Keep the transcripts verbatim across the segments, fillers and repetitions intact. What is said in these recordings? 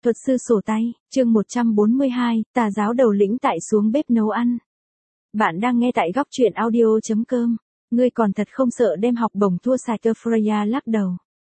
Thuật sư sổ tay, chương một trăm bốn mươi hai, tà giáo đầu lĩnh tại xuống bếp nấu ăn. Bạn đang nghe tại góc truyện audio.com. Ngươi còn thật không sợ đem học bổng thua sạch cơ. Freya lắc đầu.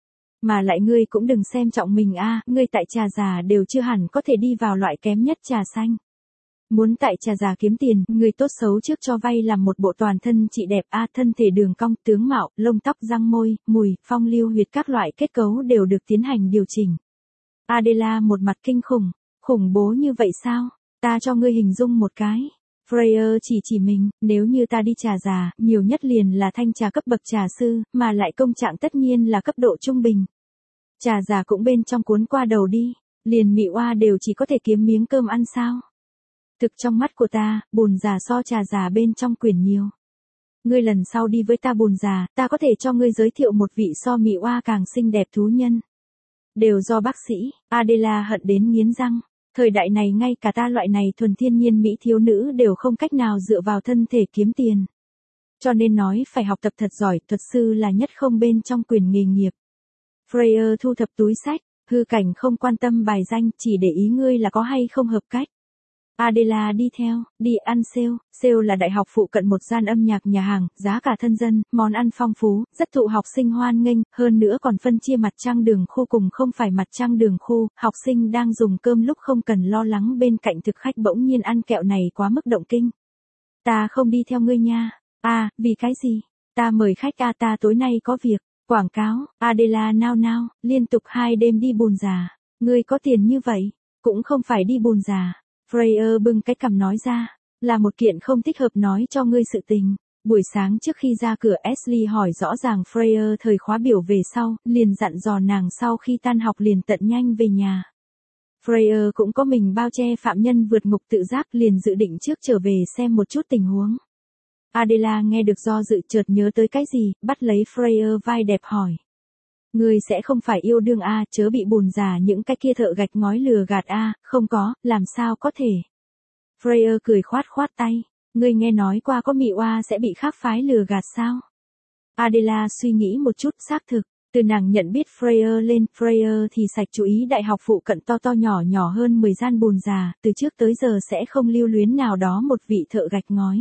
Mà lại ngươi cũng đừng xem trọng mình a, ngươi tại trà già đều chưa hẳn có thể đi vào loại kém nhất trà xanh. Muốn tại trà già kiếm tiền, người tốt xấu trước cho vay làm một bộ toàn thân chị đẹp a, thân thể đường cong, tướng mạo, lông tóc, răng môi, mùi, phong lưu huyệt các loại kết cấu đều được tiến hành điều chỉnh. Adela một mặt kinh khủng, khủng bố như vậy sao? Ta cho ngươi hình dung một cái. Freya chỉ chỉ mình, nếu như ta đi trà già, nhiều nhất liền là thanh trà cấp bậc trà sư, mà lại công trạng tất nhiên là cấp độ trung bình. Trà già cũng bên trong cuốn qua đầu đi, liền mị oa đều chỉ có thể kiếm miếng cơm ăn sao? Thực trong mắt của ta, bồn già so trà già bên trong quyển nhiều. Ngươi lần sau đi với ta bồn già, ta có thể cho ngươi giới thiệu một vị so mị oa càng xinh đẹp thú nhân. Đều do bác sĩ. Adela hận đến nghiến răng. Thời đại này ngay cả ta loại này thuần thiên nhiên mỹ thiếu nữ đều không cách nào dựa vào thân thể kiếm tiền. Cho nên nói phải học tập thật giỏi, thuật sư là nhất không bên trong quyền nghề nghiệp. Freya thu thập túi sách, hư cảnh không quan tâm bài danh, chỉ để ý ngươi là có hay không hợp cách. Adela đi theo, đi ăn sale, sale là đại học phụ cận một gian âm nhạc nhà hàng, giá cả thân dân, món ăn phong phú, rất thụ học sinh hoan nghênh, hơn nữa còn phân chia mặt trăng đường khu cùng không phải mặt trăng đường khu, học sinh đang dùng cơm lúc không cần lo lắng bên cạnh thực khách bỗng nhiên ăn kẹo này quá mức động kinh. Ta không đi theo ngươi nha. À, vì cái gì? Ta mời khách a, ta tối nay có việc. Quảng cáo. Adela nao nao, liên tục hai đêm đi bồn già. Ngươi có tiền như vậy, cũng không phải đi bồn già. Freya bưng cái cằm nói ra, là một kiện không thích hợp nói cho ngươi sự tình. Buổi sáng trước khi ra cửa Ashley hỏi rõ ràng Freya thời khóa biểu về sau, liền dặn dò nàng sau khi tan học liền tận nhanh về nhà. Freya cũng có mình bao che phạm nhân vượt ngục tự giác, liền dự định trước trở về xem một chút tình huống. Adela nghe được do dự chợt nhớ tới cái gì, bắt lấy Freya vai đẹp hỏi. Ngươi sẽ không phải yêu đương a, à, chớ bị bồn già những cái kia thợ gạch ngói lừa gạt a, à, không có, làm sao có thể. Freya cười khoát khoát tay, ngươi nghe nói qua có mị oa sẽ bị khác phái lừa gạt sao? Adela suy nghĩ một chút, xác thực, từ nàng nhận biết Freya lên, Freya thì sạch chú ý đại học phụ cận to to nhỏ nhỏ hơn mười gian bồn già, từ trước tới giờ sẽ không lưu luyến nào đó một vị thợ gạch ngói.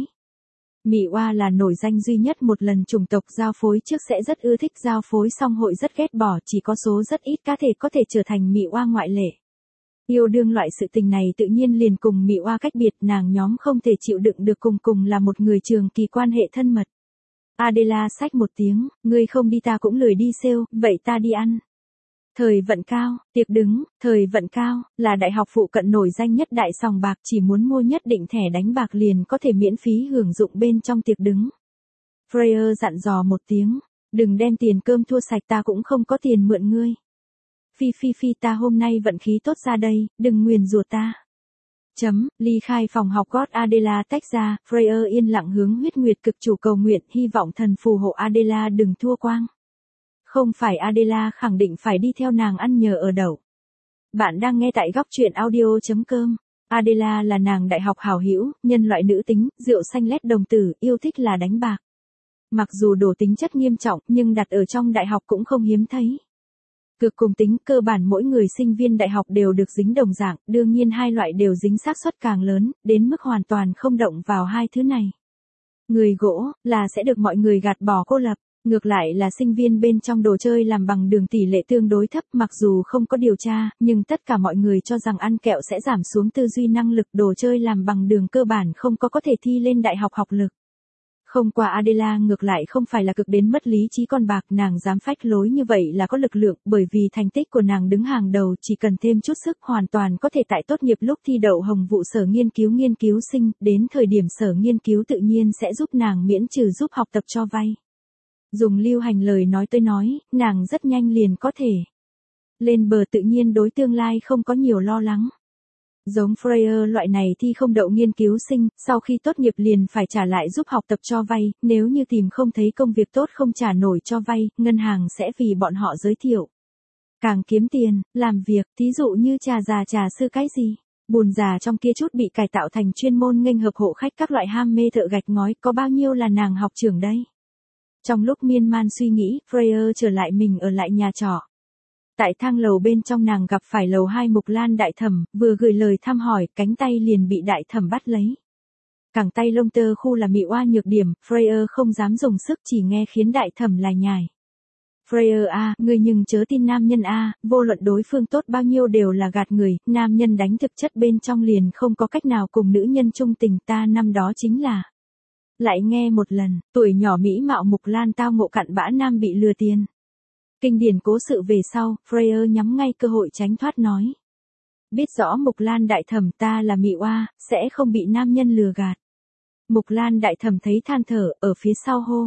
Mị oa là nổi danh duy nhất một lần chủng tộc giao phối trước sẽ rất ưa thích giao phối xong hội rất ghét bỏ, chỉ có số rất ít cá thể có thể trở thành mị oa ngoại lệ. Yêu đương loại sự tình này tự nhiên liền cùng mị oa cách biệt, nàng nhóm không thể chịu đựng được cùng cùng là một người trường kỳ quan hệ thân mật. Adela xách một tiếng, ngươi không đi ta cũng lười đi sale, vậy ta đi ăn. Thời vận cao, tiệc đứng, thời vận cao, là đại học phụ cận nổi danh nhất đại sòng bạc, chỉ muốn mua nhất định thẻ đánh bạc liền có thể miễn phí hưởng dụng bên trong tiệc đứng. Freya dặn dò một tiếng, đừng đem tiền cơm thua sạch, ta cũng không có tiền mượn ngươi. Phi phi phi, ta hôm nay vận khí tốt ra đây, đừng nguyền rủa ta. Chấm, ly khai phòng học gót Adela tách ra, Freya yên lặng hướng huyết nguyệt cực chủ cầu nguyện, hy vọng thần phù hộ Adela đừng thua quang. Không phải Adela khẳng định phải đi theo nàng ăn nhờ ở đậu. Bạn đang nghe tại góc truyện audio.com. Adela là nàng đại học hảo hữu, nhân loại nữ tính, rượu xanh lét đồng tử, yêu thích là đánh bạc. Mặc dù đổ tính chất nghiêm trọng, nhưng đặt ở trong đại học cũng không hiếm thấy. Cực cùng tính, cơ bản mỗi người sinh viên đại học đều được dính đồng dạng, đương nhiên hai loại đều dính xác suất càng lớn, đến mức hoàn toàn không động vào hai thứ này. Người gỗ, là sẽ được mọi người gạt bỏ cô lập. Ngược lại là sinh viên bên trong đồ chơi làm bằng đường tỷ lệ tương đối thấp, mặc dù không có điều tra, nhưng tất cả mọi người cho rằng ăn kẹo sẽ giảm xuống tư duy năng lực, đồ chơi làm bằng đường cơ bản không có có thể thi lên đại học học lực. Không qua Adela ngược lại không phải là cực đến mất lý trí con bạc, nàng dám phách lối như vậy là có lực lượng, bởi vì thành tích của nàng đứng hàng đầu, chỉ cần thêm chút sức hoàn toàn có thể tại tốt nghiệp lúc thi đậu hồng vụ sở nghiên cứu nghiên cứu sinh, đến thời điểm sở nghiên cứu tự nhiên sẽ giúp nàng miễn trừ giúp học tập cho vay. Dùng lưu hành lời nói tới nói, nàng rất nhanh liền có thể lên bờ, tự nhiên đối tương lai không có nhiều lo lắng. Giống Freya loại này thì không đậu nghiên cứu sinh, sau khi tốt nghiệp liền phải trả lại giúp học tập cho vay, nếu như tìm không thấy công việc tốt không trả nổi cho vay, ngân hàng sẽ vì bọn họ giới thiệu. Càng kiếm tiền, làm việc, thí dụ như trà già trà sư cái gì. Bồn già trong kia chút bị cải tạo thành chuyên môn nghênh hợp hộ khách các loại ham mê thợ gạch ngói, có bao nhiêu là nàng học trưởng đây. Trong lúc miên man suy nghĩ, Freya trở lại mình ở lại nhà trọ. Tại thang lầu bên trong nàng gặp phải lầu hai Mục Lan đại thẩm, vừa gửi lời thăm hỏi, cánh tay liền bị đại thẩm bắt lấy. Cẳng tay lông tơ khu là mị oa nhược điểm, Freya không dám dùng sức chỉ nghe khiến đại thẩm lải nhải. Freya a, ngươi nhưng chớ tin nam nhân a, vô luận đối phương tốt bao nhiêu đều là gạt người, nam nhân đánh thực chất bên trong liền không có cách nào cùng nữ nhân chung tình, ta năm đó chính là. Lại nghe một lần, tuổi nhỏ mỹ mạo Mục Lan tao ngộ cặn bã nam bị lừa tiền. Kinh điển cố sự về sau, Freya nhắm ngay cơ hội tránh thoát nói. Biết rõ Mục Lan đại thẩm ta là mị oa, sẽ không bị nam nhân lừa gạt. Mục Lan đại thẩm thấy than thở, ở phía sau hô.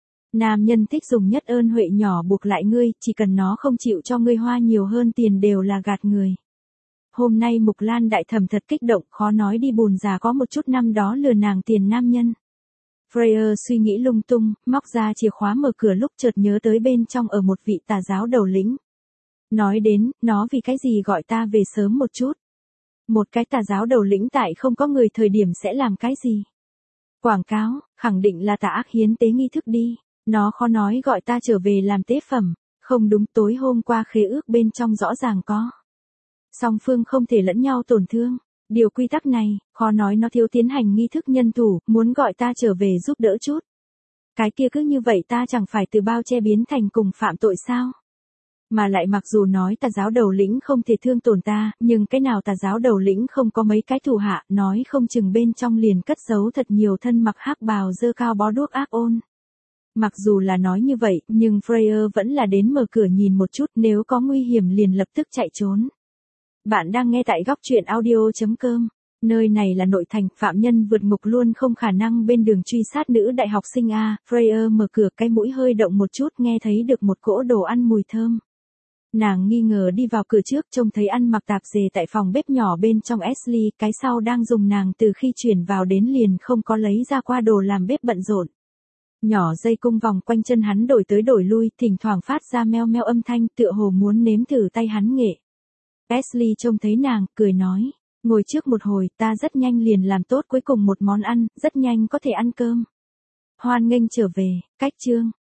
Nam nhân thích dùng nhất ơn huệ nhỏ buộc lại ngươi, chỉ cần nó không chịu cho ngươi hoa nhiều hơn tiền đều là gạt người. Hôm nay Mục Lan đại thẩm thật kích động, khó nói đi bùn già có một chút năm đó lừa nàng tiền nam nhân. Freya suy nghĩ lung tung, móc ra chìa khóa mở cửa lúc chợt nhớ tới bên trong ở một vị tà giáo đầu lĩnh. Nói đến, nó vì cái gì gọi ta về sớm một chút. Một cái tà giáo đầu lĩnh tại không có người thời điểm sẽ làm cái gì. Quảng cáo, khẳng định là tà ác hiến tế nghi thức đi. Nó khó nói gọi ta trở về làm tế phẩm. Không đúng, tối hôm qua khế ước bên trong rõ ràng có. Song phương không thể lẫn nhau tổn thương. Điều quy tắc này, khó nói nó thiếu tiến hành nghi thức nhân thủ, muốn gọi ta trở về giúp đỡ chút. Cái kia cứ như vậy ta chẳng phải từ bao che biến thành cùng phạm tội sao? Mà lại mặc dù nói tà giáo đầu lĩnh không thể thương tổn ta, nhưng cái nào tà giáo đầu lĩnh không có mấy cái thủ hạ, nói không chừng bên trong liền cất giấu thật nhiều thân mặc hắc bào dơ cao bó đuốc ác ôn. Mặc dù là nói như vậy, nhưng Freya vẫn là đến mở cửa nhìn một chút, nếu có nguy hiểm liền lập tức chạy trốn. Bạn đang nghe tại góc truyện audio.com. Nơi này là nội thành, phạm nhân vượt ngục luôn không khả năng bên đường truy sát nữ đại học sinh A. Freya mở cửa, cái mũi hơi động một chút, nghe thấy được một cỗ đồ ăn mùi thơm. Nàng nghi ngờ đi vào cửa trước, trông thấy ăn mặc tạp dề tại phòng bếp nhỏ bên trong Ashley, cái sau đang dùng nàng từ khi chuyển vào đến liền không có lấy ra qua đồ làm bếp bận rộn. Nhỏ dây cung vòng quanh chân hắn đổi tới đổi lui, thỉnh thoảng phát ra meo meo âm thanh, tựa hồ muốn nếm thử tay hắn nghệ. Ashley trông thấy nàng, cười nói, ngồi trước một hồi, ta rất nhanh liền làm tốt cuối cùng một món ăn, rất nhanh có thể ăn cơm. Hoan nghênh trở về, cách chương.